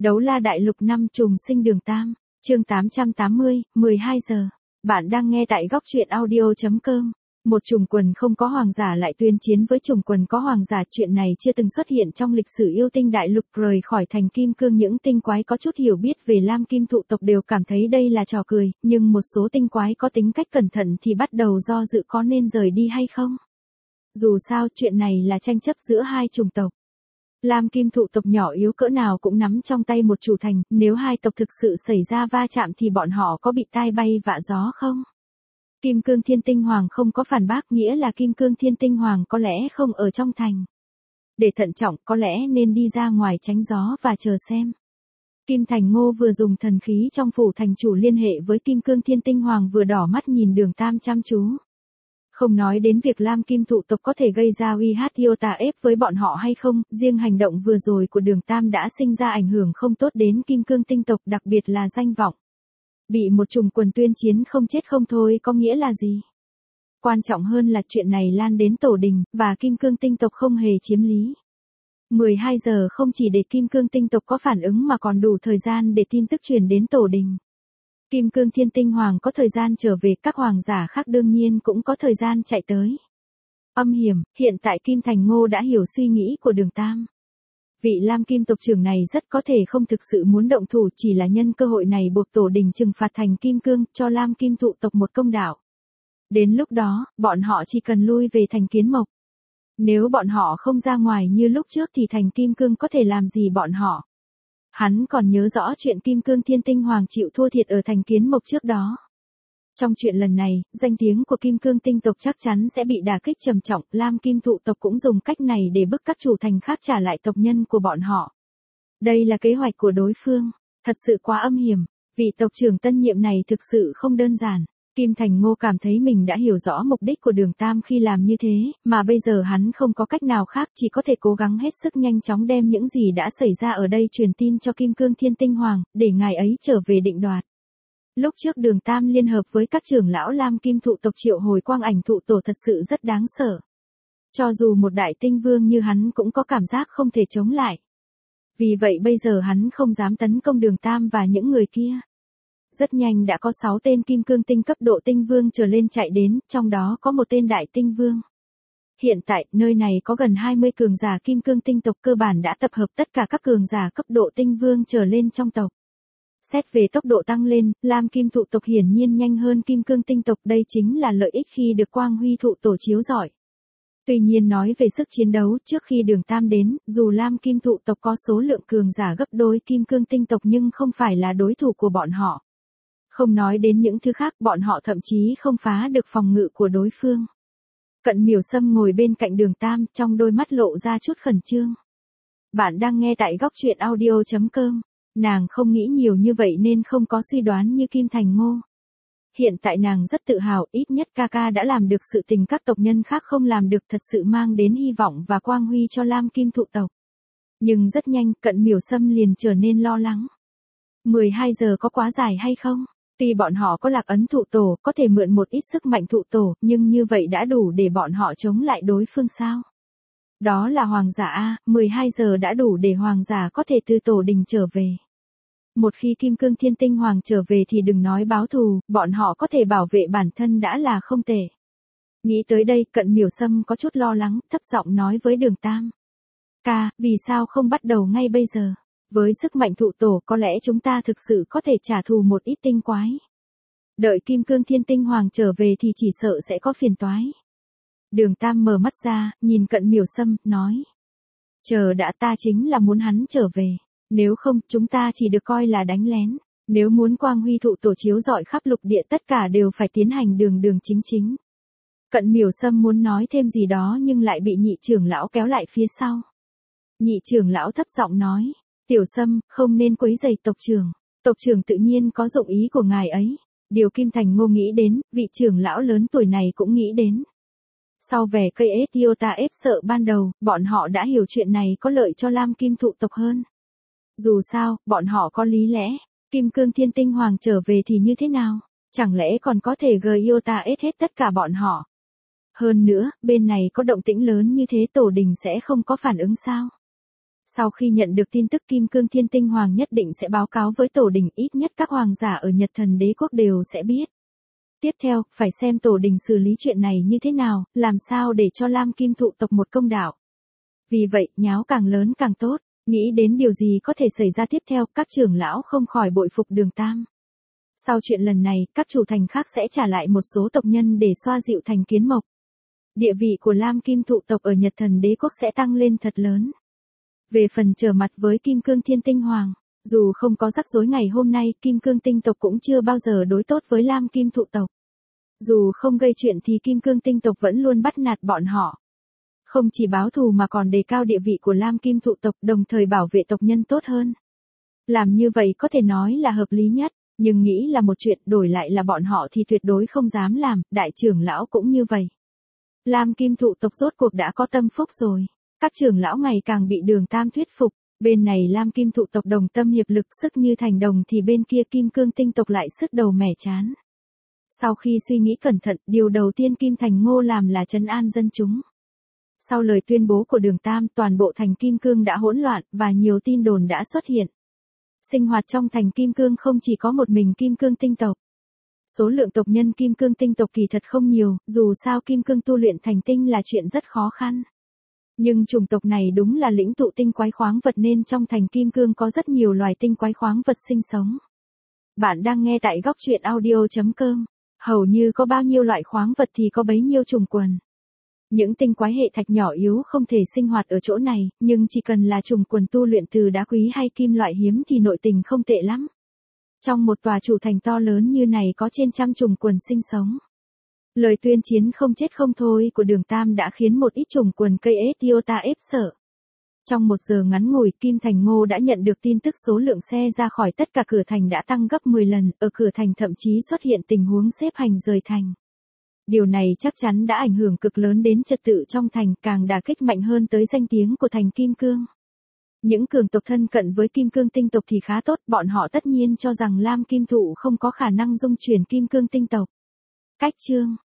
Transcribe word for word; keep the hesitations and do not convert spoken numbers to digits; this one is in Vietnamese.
Đấu la đại lục năm trùng sinh đường Tam, chương tám trăm tám mươi, mười hai giờ. Bạn đang nghe tại góc truyện audio chấm com. Một trùng quần không có hoàng giả lại tuyên chiến với trùng quần có hoàng giả, chuyện này chưa từng xuất hiện trong lịch sử yêu tinh đại lục. Rời khỏi thành kim cương, những tinh quái có chút hiểu biết về lam kim thụ tộc đều cảm thấy đây là trò cười, nhưng một số tinh quái có tính cách cẩn thận thì bắt đầu do dự có nên rời đi hay không. Dù sao chuyện này là tranh chấp giữa hai chủng tộc. Lam kim thụ tộc nhỏ yếu cỡ nào cũng nắm trong tay một chủ thành, nếu hai tộc thực sự xảy ra va chạm thì bọn họ có bị tai bay vạ gió không? Kim cương thiên tinh hoàng không có phản bác, nghĩa là kim cương thiên tinh hoàng có lẽ không ở trong thành. Để thận trọng, có lẽ nên đi ra ngoài tránh gió và chờ xem. Kim Thành Ngô vừa dùng thần khí trong phủ thành chủ liên hệ với kim cương thiên tinh hoàng, vừa đỏ mắt nhìn đường Tam chăm chú. Không nói đến việc lam kim thụ tộc có thể gây ra uy hát iota ép với bọn họ hay không, riêng hành động vừa rồi của đường Tam đã sinh ra ảnh hưởng không tốt đến kim cương tinh tộc, đặc biệt là danh vọng. Bị một trùng quần tuyên chiến không chết không thôi có nghĩa là gì? Quan trọng hơn là chuyện này lan đến tổ đình, và kim cương tinh tộc không hề chiếm lý. mười hai giờ không chỉ để kim cương tinh tộc có phản ứng mà còn đủ thời gian để tin tức truyền đến tổ đình. Kim cương thiên tinh hoàng có thời gian trở về, các hoàng giả khác đương nhiên cũng có thời gian chạy tới. Âm hiểm, hiện tại Kim Thành Ngô đã hiểu suy nghĩ của đường Tam. Vị lam kim tộc trưởng này rất có thể không thực sự muốn động thủ, chỉ là nhân cơ hội này buộc tổ đình trừng phạt thành kim cương, cho lam kim thụ tộc một công đạo. Đến lúc đó, bọn họ chỉ cần lui về thành Kiến Mộc. Nếu bọn họ không ra ngoài như lúc trước thì thành kim cương có thể làm gì bọn họ. Hắn còn nhớ rõ chuyện kim cương thiên tinh hoàng chịu thua thiệt ở thành Kiến Mộc trước đó. Trong chuyện lần này, danh tiếng của kim cương tinh tộc chắc chắn sẽ bị đả kích trầm trọng, lam kim thụ tộc cũng dùng cách này để bức các chủ thành khác trả lại tộc nhân của bọn họ. Đây là kế hoạch của đối phương, thật sự quá âm hiểm, vị tộc trưởng tân nhiệm này thực sự không đơn giản. Kim Thành Ngô cảm thấy mình đã hiểu rõ mục đích của đường Tam khi làm như thế, mà bây giờ hắn không có cách nào khác, chỉ có thể cố gắng hết sức nhanh chóng đem những gì đã xảy ra ở đây truyền tin cho Kim Cương Thiên Tinh Hoàng, để ngài ấy trở về định đoạt. Lúc trước đường Tam liên hợp với các trưởng lão lam kim thụ tộc triệu hồi quang ảnh thụ tổ thật sự rất đáng sợ. Cho dù một đại tinh vương như hắn cũng có cảm giác không thể chống lại. Vì vậy bây giờ hắn không dám tấn công đường Tam và những người kia. Rất nhanh đã có sáu tên kim cương tinh cấp độ tinh vương trở lên chạy đến, trong đó có một tên đại tinh vương. Hiện tại, nơi này có gần hai mươi cường giả kim cương tinh tộc, cơ bản đã tập hợp tất cả các cường giả cấp độ tinh vương trở lên trong tộc. Xét về tốc độ tăng lên, lam kim thụ tộc hiển nhiên nhanh hơn kim cương tinh tộc, đây chính là lợi ích khi được quang huy thụ tổ chiếu rọi. Tuy nhiên nói về sức chiến đấu, trước khi đường Tam đến, dù lam kim thụ tộc có số lượng cường giả gấp đôi kim cương tinh tộc nhưng không phải là đối thủ của bọn họ. Không nói đến những thứ khác, bọn họ thậm chí không phá được phòng ngự của đối phương. Cận Miểu Sâm ngồi bên cạnh đường Tam, trong đôi mắt lộ ra chút khẩn trương. Bạn đang nghe tại góc truyện audio chấm com. Nàng không nghĩ nhiều như vậy nên không có suy đoán như Kim Thành Ngô. Hiện tại nàng rất tự hào, ít nhất ca ca đã làm được sự tình các tộc nhân khác không làm được, thật sự mang đến hy vọng và quang huy cho lam kim thụ tộc. Nhưng rất nhanh, Cận Miểu Sâm liền trở nên lo lắng. mười hai giờ có quá dài hay không? Tuy bọn họ có lạc ấn thụ tổ, có thể mượn một ít sức mạnh thụ tổ, nhưng như vậy đã đủ để bọn họ chống lại đối phương sao? Đó là hoàng giả A, mười hai giờ đã đủ để hoàng giả có thể từ tổ đình trở về. Một khi Kim Cương Thiên Tinh Hoàng trở về thì đừng nói báo thù, bọn họ có thể bảo vệ bản thân đã là không tệ. Nghĩ tới đây, Cận Miểu Sâm có chút lo lắng, thấp giọng nói với đường Tam. Ca, vì sao không bắt đầu ngay bây giờ? Với sức mạnh thụ tổ có lẽ chúng ta thực sự có thể trả thù một ít tinh quái. Đợi Kim Cương Thiên Tinh Hoàng trở về thì chỉ sợ sẽ có phiền toái. Đường Tam mở mắt ra, nhìn Cận Miểu Sâm, nói. Chờ đã, ta chính là muốn hắn trở về. Nếu không, chúng ta chỉ được coi là đánh lén. Nếu muốn quang huy thụ tổ chiếu rọi khắp lục địa, tất cả đều phải tiến hành đường đường chính chính. Cận Miểu Sâm muốn nói thêm gì đó nhưng lại bị nhị trưởng lão kéo lại phía sau. Nhị trưởng lão thấp giọng nói. Tiểu Sâm, không nên quấy rầy tộc trưởng. Tộc trưởng tự nhiên có dụng ý của ngài ấy. Điều Kim Thành Ngô nghĩ đến, vị trưởng lão lớn tuổi này cũng nghĩ đến. Sau vẻ cây Etiota ép sợ ban đầu, bọn họ đã hiểu chuyện này có lợi cho lam kim thụ tộc hơn. Dù sao, bọn họ có lý lẽ. Kim Cương Thiên Tinh Hoàng trở về thì như thế nào? Chẳng lẽ còn có thể Giota ép hết tất cả bọn họ? Hơn nữa, bên này có động tĩnh lớn như thế tổ đình sẽ không có phản ứng sao? Sau khi nhận được tin tức Kim Cương Thiên Tinh Hoàng nhất định sẽ báo cáo với tổ đình, ít nhất các hoàng giả ở Nhật Thần Đế quốc đều sẽ biết. Tiếp theo, phải xem tổ đình xử lý chuyện này như thế nào, làm sao để cho Lam Kim thụ tộc một công đạo. Vì vậy, nháo càng lớn càng tốt, nghĩ đến điều gì có thể xảy ra tiếp theo, các trưởng lão không khỏi bội phục Đường Tam. Sau chuyện lần này, các chủ thành khác sẽ trả lại một số tộc nhân để xoa dịu thành kiến mộc. Địa vị của Lam Kim thụ tộc ở Nhật Thần Đế quốc sẽ tăng lên thật lớn. Về phần trở mặt với Kim Cương Thiên Tinh Hoàng, dù không có rắc rối ngày hôm nay, Kim Cương Tinh tộc cũng chưa bao giờ đối tốt với Lam Kim thụ tộc. Dù không gây chuyện thì Kim Cương Tinh tộc vẫn luôn bắt nạt bọn họ. Không chỉ báo thù mà còn đề cao địa vị của Lam Kim thụ tộc, đồng thời bảo vệ tộc nhân tốt hơn. Làm như vậy có thể nói là hợp lý nhất, nhưng nghĩ là một chuyện, đổi lại là bọn họ thì tuyệt đối không dám làm, đại trưởng lão cũng như vậy. Lam Kim thụ tộc rốt cuộc đã có tâm phúc rồi. Các trưởng lão ngày càng bị Đường Tam thuyết phục, bên này Lam Kim thụ tộc đồng tâm hiệp lực sức như thành đồng thì bên kia Kim Cương Tinh tộc lại sức đầu mẻ chán. Sau khi suy nghĩ cẩn thận, điều đầu tiên Kim Thành Ngô làm là trấn an dân chúng. Sau lời tuyên bố của Đường Tam, toàn bộ thành Kim Cương đã hỗn loạn và nhiều tin đồn đã xuất hiện. Sinh hoạt trong thành Kim Cương không chỉ có một mình Kim Cương Tinh tộc. Số lượng tộc nhân Kim Cương Tinh tộc kỳ thật không nhiều, dù sao Kim Cương tu luyện thành tinh là chuyện rất khó khăn. Nhưng chủng tộc này đúng là lĩnh tụ tinh quái khoáng vật nên trong thành Kim Cương có rất nhiều loài tinh quái khoáng vật sinh sống. Bạn đang nghe tại góc truyện audio chấm com. Hầu như có bao nhiêu loại khoáng vật thì có bấy nhiêu trùng quần. Những tinh quái hệ thạch nhỏ yếu không thể sinh hoạt ở chỗ này, nhưng chỉ cần là trùng quần tu luyện từ đá quý hay kim loại hiếm thì nội tình không tệ lắm. Trong một tòa chủ thành to lớn như này có trên trăm trùng quần sinh sống. Lời tuyên chiến không chết không thôi của Đường Tam đã khiến một ít trùng quần cây Etiota ép sợ. Trong một giờ ngắn ngủi, Kim Thành Ngô đã nhận được tin tức số lượng xe ra khỏi tất cả cửa thành đã tăng gấp mười lần, ở cửa thành thậm chí xuất hiện tình huống xếp hành rời thành. Điều này chắc chắn đã ảnh hưởng cực lớn đến trật tự trong thành, càng đả kích mạnh hơn tới danh tiếng của thành Kim Cương. Những cường tộc thân cận với Kim Cương Tinh tộc thì khá tốt, bọn họ tất nhiên cho rằng Lam Kim thụ không có khả năng dung chuyển Kim Cương Tinh tộc. Cách chương